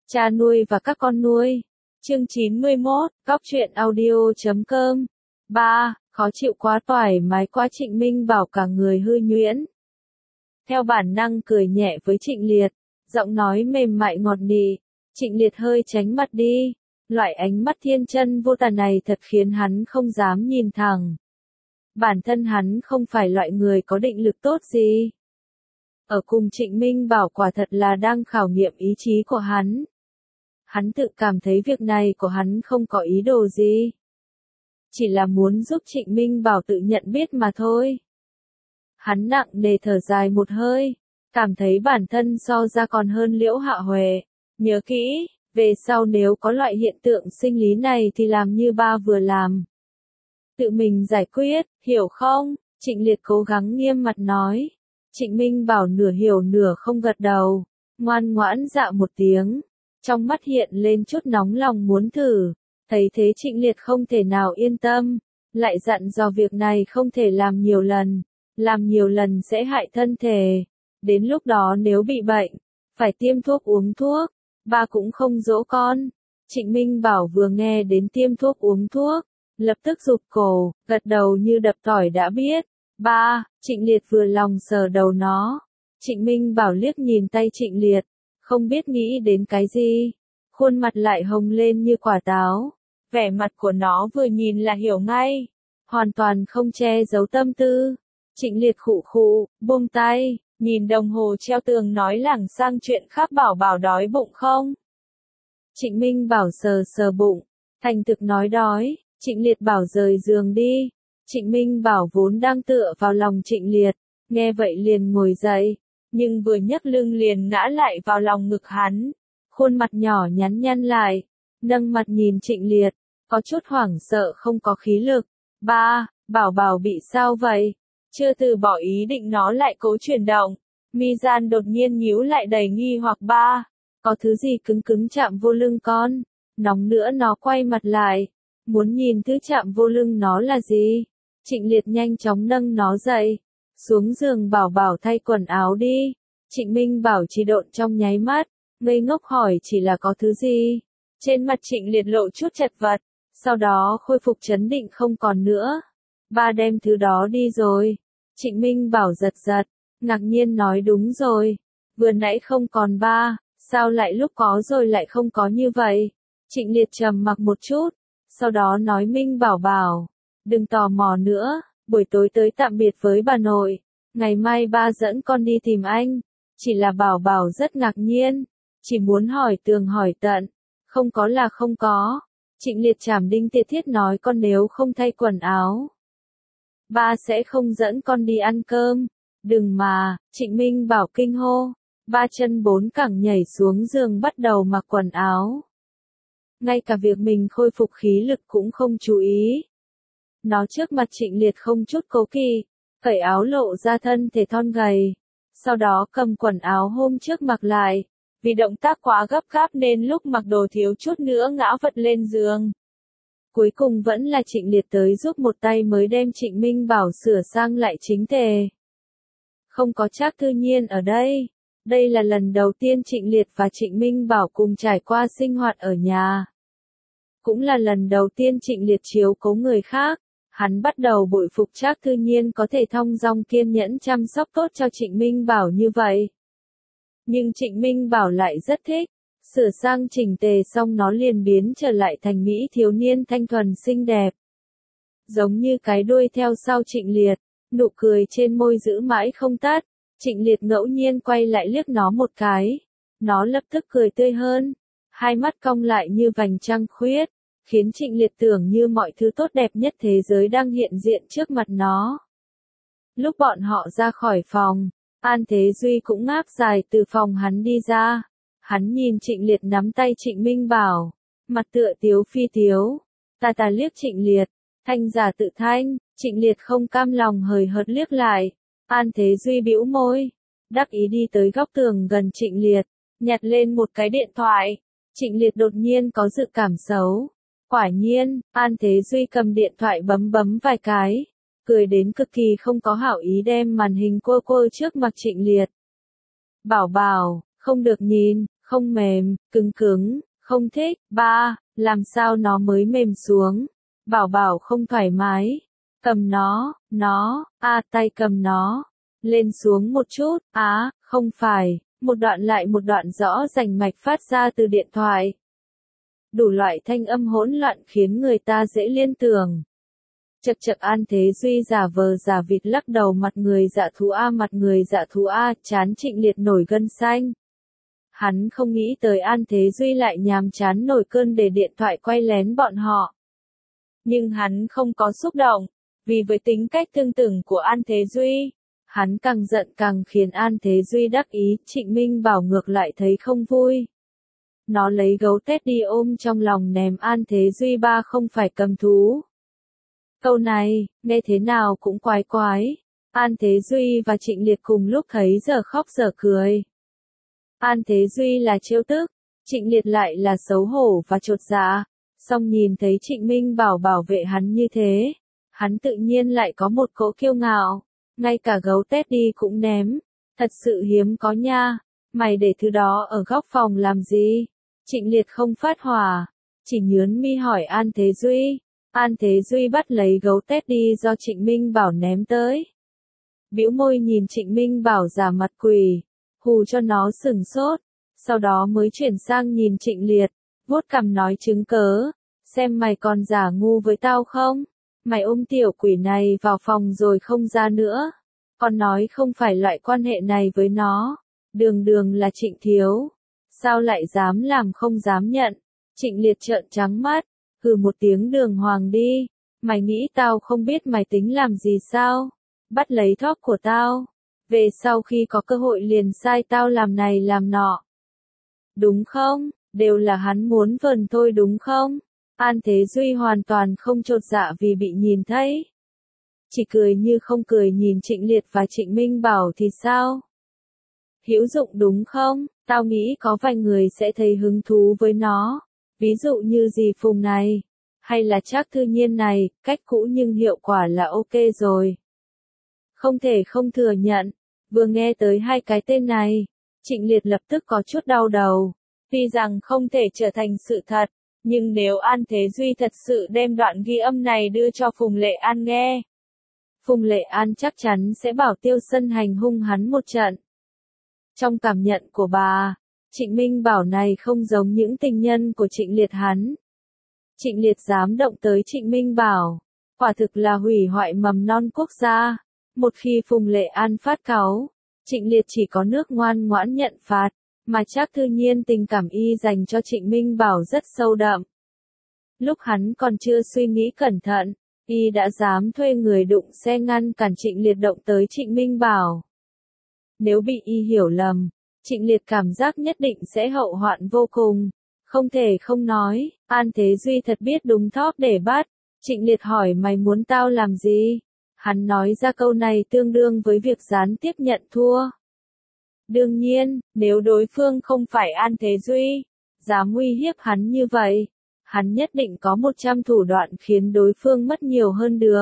Cha nuôi và các con nuôi. Chương 91, Góc truyện audio.com. 3. Khó chịu quá toải mái quá. Trịnh Minh Bảo cả người hư nhuyễn. Theo bản năng cười nhẹ với Trịnh Liệt, giọng nói mềm mại ngọt nị. Trịnh Liệt hơi tránh mặt đi. Loại ánh mắt thiên chân vô tà này thật khiến hắn không dám nhìn thẳng. Bản thân hắn không phải loại người có định lực tốt gì. Ở cùng Trịnh Minh Bảo quả thật là đang khảo nghiệm ý chí của hắn. Hắn tự cảm thấy việc này của hắn không có ý đồ gì. Chỉ là muốn giúp Trịnh Minh Bảo tự nhận biết mà thôi. Hắn nặng nề thở dài một hơi, cảm thấy bản thân so ra còn hơn Liễu Hạ Huệ. Nhớ kỹ, về sau nếu có loại hiện tượng sinh lý này thì làm như ba vừa làm. Tự mình giải quyết, hiểu không? Trịnh Liệt cố gắng nghiêm mặt nói. Trịnh Minh Bảo nửa hiểu nửa không gật đầu, ngoan ngoãn dạ một tiếng. Trong mắt hiện lên chút nóng lòng muốn thử, thấy thế Trịnh Liệt không thể nào yên tâm, lại dặn dò việc này không thể làm nhiều lần sẽ hại thân thể, đến lúc đó nếu bị bệnh, phải tiêm thuốc uống thuốc, ba cũng không dỗ con. Trịnh Minh Bảo vừa nghe đến tiêm thuốc uống thuốc, lập tức rụt cổ, gật đầu như đập tỏi đã biết. Ba, Trịnh Liệt vừa lòng sờ đầu nó. Trịnh Minh Bảo liếc nhìn tay Trịnh Liệt, không biết nghĩ đến cái gì, khuôn mặt lại hồng lên như quả táo. Vẻ mặt của nó vừa nhìn là hiểu ngay, hoàn toàn không che giấu tâm tư. Trịnh Liệt khụ khụ, buông tay, nhìn đồng hồ treo tường nói lảng sang chuyện khác. Bảo Bảo đói bụng không? Trịnh Minh Bảo sờ sờ bụng, thành thực nói đói. Trịnh Liệt bảo rời giường đi. Trịnh Minh Bảo vốn đang tựa vào lòng Trịnh Liệt, nghe vậy liền ngồi dậy, nhưng vừa nhấc lưng liền ngã lại vào lòng ngực hắn. Khuôn mặt nhỏ nhắn nhăn lại, nâng mặt nhìn Trịnh Liệt, có chút hoảng sợ không có khí lực. Ba, Bảo Bảo bị sao vậy? Chưa từ bỏ ý định nó lại cố chuyển động. Mi gian đột nhiên nhíu lại đầy nghi hoặc. Ba, có thứ gì cứng cứng chạm vô lưng con? Nóng nữa nó quay mặt lại, muốn nhìn thứ chạm vô lưng nó là gì. Trịnh Liệt nhanh chóng nâng nó dậy, xuống giường. Bảo Bảo thay quần áo đi. Trịnh Minh Bảo chỉ độn trong nháy mắt, ngây ngốc hỏi chỉ là có thứ gì. Trên mặt Trịnh Liệt lộ chút chật vật, sau đó khôi phục trấn định không còn nữa. Ba đem thứ đó đi rồi. Trịnh Minh Bảo giật giật, ngạc nhiên nói đúng rồi. Vừa nãy không còn ba, sao lại lúc có rồi lại không có như vậy? Trịnh Liệt trầm mặc một chút, sau đó nói Minh Bảo Bảo, đừng tò mò nữa, buổi tối tới tạm biệt với bà nội. Ngày mai ba dẫn con đi tìm anh. Chỉ là Bảo Bảo rất ngạc nhiên, chỉ muốn hỏi tường hỏi tận. Không có là không có. Trịnh Liệt trảm đinh tiệt thiết nói con nếu không thay quần áo, ba sẽ không dẫn con đi ăn cơm. Đừng mà, Trịnh Minh Bảo kinh hô. Ba chân bốn cẳng nhảy xuống giường bắt đầu mặc quần áo. Ngay cả việc mình khôi phục khí lực cũng không chú ý. Nó trước mặt Trịnh Liệt không chút cố kỵ, cởi áo lộ ra thân thể thon gầy. Sau đó cầm quần áo hôm trước mặc lại. Vì động tác quá gấp gáp nên lúc mặc đồ thiếu chút nữa ngã vật lên giường. Cuối cùng vẫn là Trịnh Liệt tới giúp một tay mới đem Trịnh Minh Bảo sửa sang lại chính tề. Không có Trác Thư Nhiên ở đây. Đây là lần đầu tiên Trịnh Liệt và Trịnh Minh Bảo cùng trải qua sinh hoạt ở nhà. Cũng là lần đầu tiên Trịnh Liệt chiếu cố người khác. Hắn bắt đầu bội phục Trác Thư Nhiên có thể thong dong kiên nhẫn chăm sóc tốt cho Trịnh Minh Bảo như vậy. Nhưng Trịnh Minh Bảo lại rất thích. Sửa sang chỉnh tề xong nó liền biến trở lại thành mỹ thiếu niên thanh thuần xinh đẹp. Giống như cái đuôi theo sau Trịnh Liệt, nụ cười trên môi giữ mãi không tắt. Trịnh Liệt ngẫu nhiên quay lại liếc nó một cái. Nó lập tức cười tươi hơn. Hai mắt cong lại như vành trăng khuyết, khiến Trịnh Liệt tưởng như mọi thứ tốt đẹp nhất thế giới đang hiện diện trước mặt nó. Lúc bọn họ ra khỏi phòng, An Thế Duy cũng ngáp dài từ phòng hắn đi ra. Hắn nhìn Trịnh Liệt nắm tay Trịnh Minh Bảo, mặt tựa tiếu phi tiếu. Ta liếc Trịnh Liệt, thanh giả tự thanh. Trịnh Liệt không cam lòng hời hợt liếc lại. An Thế Duy bĩu môi, đắc ý đi tới góc tường gần Trịnh Liệt, nhặt lên một cái điện thoại. Trịnh Liệt đột nhiên có dự cảm xấu. Quả nhiên, An Thế Duy cầm điện thoại bấm vài cái, cười đến cực kỳ không có hảo ý đem màn hình quơ trước mặt Trịnh Liệt. Bảo Bảo, không được nhìn, Không mềm, cứng cứng, không thích. 3. Làm sao nó mới mềm xuống? Bảo bảo không thoải mái. Cầm nó, tay cầm nó. Lên xuống một chút, không phải, một đoạn lại một đoạn rõ rành mạch phát ra từ điện thoại. Đủ loại thanh âm hỗn loạn khiến người ta dễ liên tưởng. Chật chật An Thế Duy giả vờ giả vịt lắc đầu mặt người dạ thú mặt người dạ thú chán Trịnh Liệt nổi gân xanh. Hắn không nghĩ tới An Thế Duy lại nhàm chán nổi cơn để điện thoại quay lén bọn họ. Nhưng hắn không có xúc động, vì với tính cách tương tự của An Thế Duy, hắn càng giận càng khiến An Thế Duy đắc ý, Trịnh Minh Bảo ngược lại thấy không vui. Nó lấy gấu Teddy ôm trong lòng ném An Thế Duy ba không phải cầm thú. Câu này, nghe thế nào cũng quái quái. An Thế Duy và Trịnh Liệt cùng lúc thấy giờ khóc giờ cười. An Thế Duy là trêu tức, Trịnh Liệt lại là xấu hổ và chột dạ. Song nhìn thấy Trịnh Minh Bảo bảo vệ hắn như thế, hắn tự nhiên lại có một cỗ kiêu ngạo. Ngay cả gấu Teddy cũng ném. Thật sự hiếm có nha. Mày để thứ đó ở góc phòng làm gì? Trịnh Liệt không phát hỏa, chỉ nhướng mi hỏi An Thế Duy. An Thế Duy bắt lấy gấu Teddy do Trịnh Minh Bảo ném tới. Bĩu môi nhìn Trịnh Minh Bảo giả mặt quỷ, hù cho nó sửng sốt, sau đó mới chuyển sang nhìn Trịnh Liệt, vuốt cằm nói chứng cớ, xem mày còn giả ngu với tao không? Mày ôm tiểu quỷ này vào phòng rồi không ra nữa. Còn nói không phải loại quan hệ này với nó. Đường đường là Trịnh thiếu. Sao lại dám làm không dám nhận? Trịnh Liệt trợn trắng mắt, hừ một tiếng đường hoàng đi. Mày nghĩ tao không biết mày tính làm gì sao? Bắt lấy thóp của tao. Về sau khi có cơ hội liền sai tao làm này làm nọ. Đúng không? Đều là hắn muốn vờn thôi đúng không? An Thế Duy hoàn toàn không chột dạ vì bị nhìn thấy. Chỉ cười như không cười nhìn Trịnh Liệt và Trịnh Minh Bảo thì sao? Hữu dụng đúng không? Tao nghĩ có vài người sẽ thấy hứng thú với nó. Ví dụ như dì Phùng này. Hay là Trác Thư Nhiên này, cách cũ nhưng hiệu quả là ok rồi. Không thể không thừa nhận. Vừa nghe tới hai cái tên này, Trịnh Liệt lập tức có chút đau đầu. Tuy rằng không thể trở thành sự thật. Nhưng nếu An Thế Duy thật sự đem đoạn ghi âm này đưa cho Phùng Lệ An nghe, Phùng Lệ An chắc chắn sẽ bảo Tiêu Sân hành hung hắn một trận. Trong cảm nhận của bà, Trịnh Minh Bảo này không giống những tình nhân của Trịnh Liệt hắn. Trịnh Liệt dám động tới Trịnh Minh Bảo, quả thực là hủy hoại mầm non quốc gia. Một khi Phùng Lệ An phát cáu, Trịnh Liệt chỉ có nước ngoan ngoãn nhận phạt. Mà Trác Thư Nhiên tình cảm y dành cho Trịnh Minh Bảo rất sâu đậm. Lúc hắn còn chưa suy nghĩ cẩn thận, y đã dám thuê người đụng xe ngăn cản Trịnh Liệt động tới Trịnh Minh Bảo. Nếu bị y hiểu lầm, Trịnh Liệt cảm giác nhất định sẽ hậu hoạn vô cùng. Không thể không nói, An Thế Duy thật biết đúng thóp để bắt. Trịnh Liệt hỏi mày muốn tao làm gì? Hắn nói ra câu này tương đương với việc gián tiếp nhận thua. Đương nhiên, nếu đối phương không phải An Thế Duy, dám uy hiếp hắn như vậy, hắn nhất định có 100 thủ đoạn khiến đối phương mất nhiều hơn được.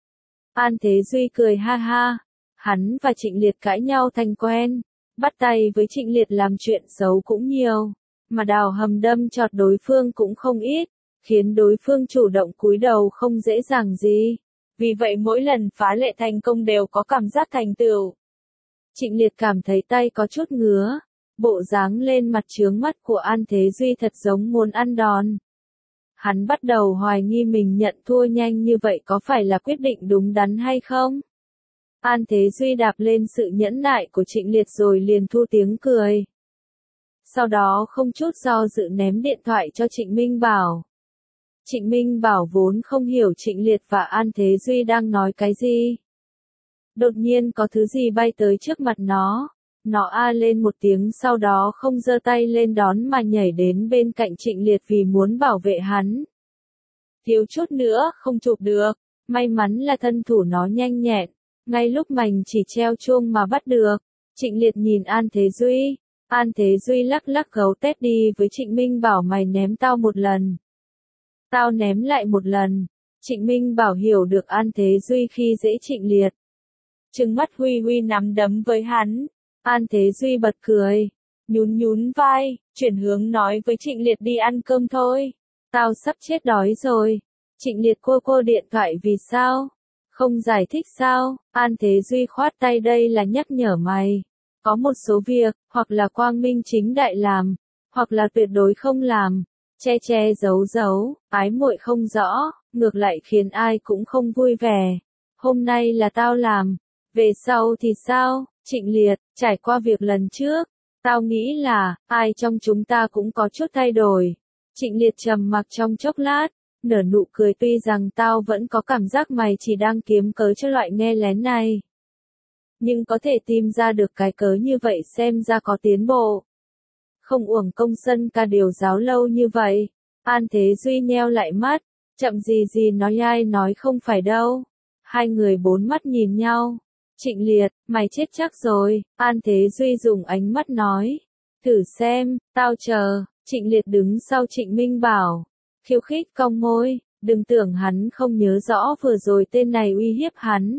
An Thế Duy cười ha ha, hắn và Trịnh Liệt cãi nhau thành quen, bắt tay với Trịnh Liệt làm chuyện xấu cũng nhiều, mà đào hầm đâm chọt đối phương cũng không ít, khiến đối phương chủ động cúi đầu không dễ dàng gì. Vì vậy mỗi lần phá lệ thành công đều có cảm giác thành tựu. Trịnh Liệt cảm thấy tay có chút ngứa, bộ dáng lên mặt trướng mắt của An Thế Duy thật giống muốn ăn đòn. Hắn bắt đầu hoài nghi mình nhận thua nhanh như vậy có phải là quyết định đúng đắn hay không? An Thế Duy đạp lên sự nhẫn nại của Trịnh Liệt rồi liền thu tiếng cười. Sau đó không chút do dự ném điện thoại cho Trịnh Minh Bảo. Trịnh Minh Bảo vốn không hiểu Trịnh Liệt và An Thế Duy đang nói cái gì. Đột nhiên có thứ gì bay tới trước mặt nó lên một tiếng sau đó không giơ tay lên đón mà nhảy đến bên cạnh Trịnh Liệt vì muốn bảo vệ hắn. Thiếu chút nữa không chụp được, may mắn là thân thủ nó nhanh nhẹn, ngay lúc mành chỉ treo chuông mà bắt được. Trịnh Liệt nhìn An Thế Duy, An Thế Duy lắc lắc gấu Teddy với Trịnh Minh Bảo mày ném tao một lần. Tao ném lại một lần. Trịnh Minh Bảo hiểu được An Thế Duy khi dễ Trịnh Liệt. Trừng mắt huy huy nắm đấm với hắn. An Thế Duy bật cười. nhún nhún vai, chuyển hướng nói với Trịnh Liệt đi ăn cơm thôi. Tao sắp chết đói rồi. Trịnh Liệt cô điện thoại vì sao? Không giải thích sao? An Thế Duy khoát tay đây là nhắc nhở mày. Có một số việc, hoặc là quang minh chính đại làm, hoặc là tuyệt đối không làm. Che giấu giấu, ái muội không rõ, ngược lại khiến ai cũng không vui vẻ. Hôm nay là tao làm, về sau thì sao? Trịnh Liệt, trải qua việc lần trước, tao nghĩ là, ai trong chúng ta cũng có chút thay đổi. Trịnh Liệt trầm mặc trong chốc lát, nở nụ cười tuy rằng tao vẫn có cảm giác mày chỉ đang kiếm cớ cho loại nghe lén này. Nhưng có thể tìm ra được cái cớ như vậy xem ra có tiến bộ. Không uổng công sân ca điều giáo lâu như vậy. An Thế Duy nheo lại mắt, chậm gì nói ai nói không phải đâu. Hai người bốn mắt nhìn nhau. Trịnh Liệt, mày chết chắc rồi, An Thế Duy dùng ánh mắt nói. Thử xem, tao chờ. Trịnh Liệt đứng sau Trịnh Minh Bảo. Khiêu khích cong môi, đừng tưởng hắn không nhớ rõ vừa rồi tên này uy hiếp hắn.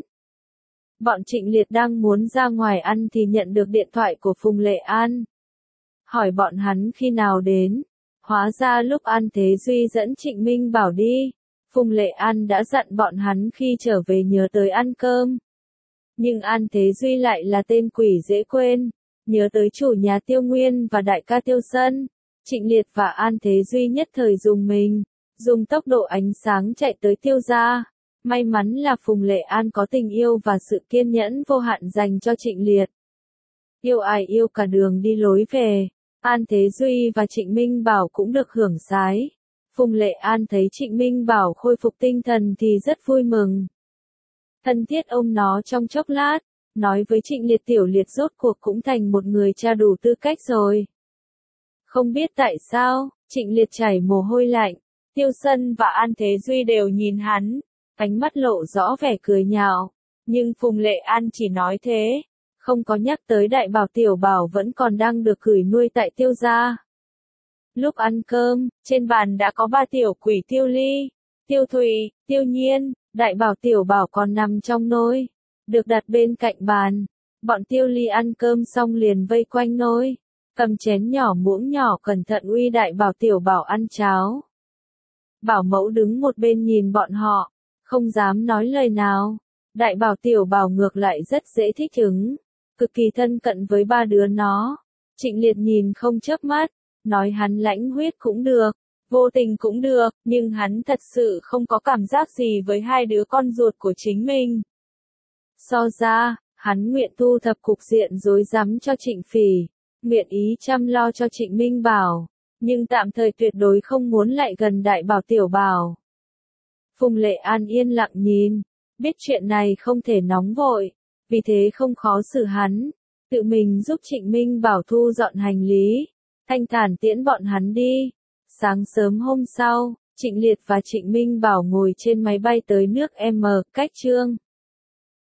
Bọn Trịnh Liệt đang muốn ra ngoài ăn thì nhận được điện thoại của Phùng Lệ An. Hỏi bọn hắn khi nào đến. Hóa ra lúc An Thế Duy dẫn Trịnh Minh Bảo đi, Phùng Lệ An đã dặn bọn hắn khi trở về nhớ tới ăn cơm. Nhưng An Thế Duy lại là tên quỷ dễ quên, nhớ tới chủ nhà Tiêu Nguyên và đại ca Tiêu Sân. Trịnh Liệt và An Thế Duy nhất thời dùng mình, dùng tốc độ ánh sáng chạy tới Tiêu gia. May mắn là Phùng Lệ An có tình yêu và sự kiên nhẫn vô hạn dành cho Trịnh Liệt. Yêu ai yêu cả đường đi lối về, An Thế Duy và Trịnh Minh Bảo cũng được hưởng sái. Phùng Lệ An thấy Trịnh Minh Bảo khôi phục tinh thần thì rất vui mừng. Thân thiết ôm nó trong chốc lát, nói với Trịnh Liệt Tiểu Liệt rốt cuộc cũng thành một người cha đủ tư cách rồi. Không biết tại sao, Trịnh Liệt chảy mồ hôi lạnh, Tiêu Sân và An Thế Duy đều nhìn hắn, ánh mắt lộ rõ vẻ cười nhạo. Nhưng Phùng Lệ An chỉ nói thế, không có nhắc tới đại bảo tiểu bảo vẫn còn đang được gửi nuôi tại Tiêu gia. Lúc ăn cơm, trên bàn đã có ba tiểu quỷ Tiêu Ly, Tiêu Thụy, Tiêu Nhiên, đại bảo tiểu bảo còn nằm trong nôi, được đặt bên cạnh bàn. Bọn Tiêu Ly ăn cơm xong liền vây quanh nôi, cầm chén nhỏ muỗng nhỏ cẩn thận uy đại bảo tiểu bảo ăn cháo. Bảo mẫu đứng một bên nhìn bọn họ, không dám nói lời nào. Đại bảo tiểu bảo ngược lại rất dễ thích ứng, cực kỳ thân cận với ba đứa nó. Trịnh Liệt nhìn không chớp mắt, nói hắn lãnh huyết cũng được, vô tình cũng được, nhưng hắn thật sự không có cảm giác gì với hai đứa con ruột của chính mình. So ra, hắn nguyện thu thập cục diện rối rắm cho Trịnh Phỉ, nguyện ý chăm lo cho Trịnh Minh Bảo, nhưng tạm thời tuyệt đối không muốn lại gần đại bảo tiểu bảo. Phùng Lệ An yên lặng nhìn, biết chuyện này không thể nóng vội, vì thế không khó xử hắn, tự mình giúp Trịnh Minh Bảo thu dọn hành lý, thanh thản tiễn bọn hắn đi. Sáng sớm hôm sau, Trịnh Liệt và Trịnh Minh Bảo ngồi trên máy bay tới nước M, cách Trương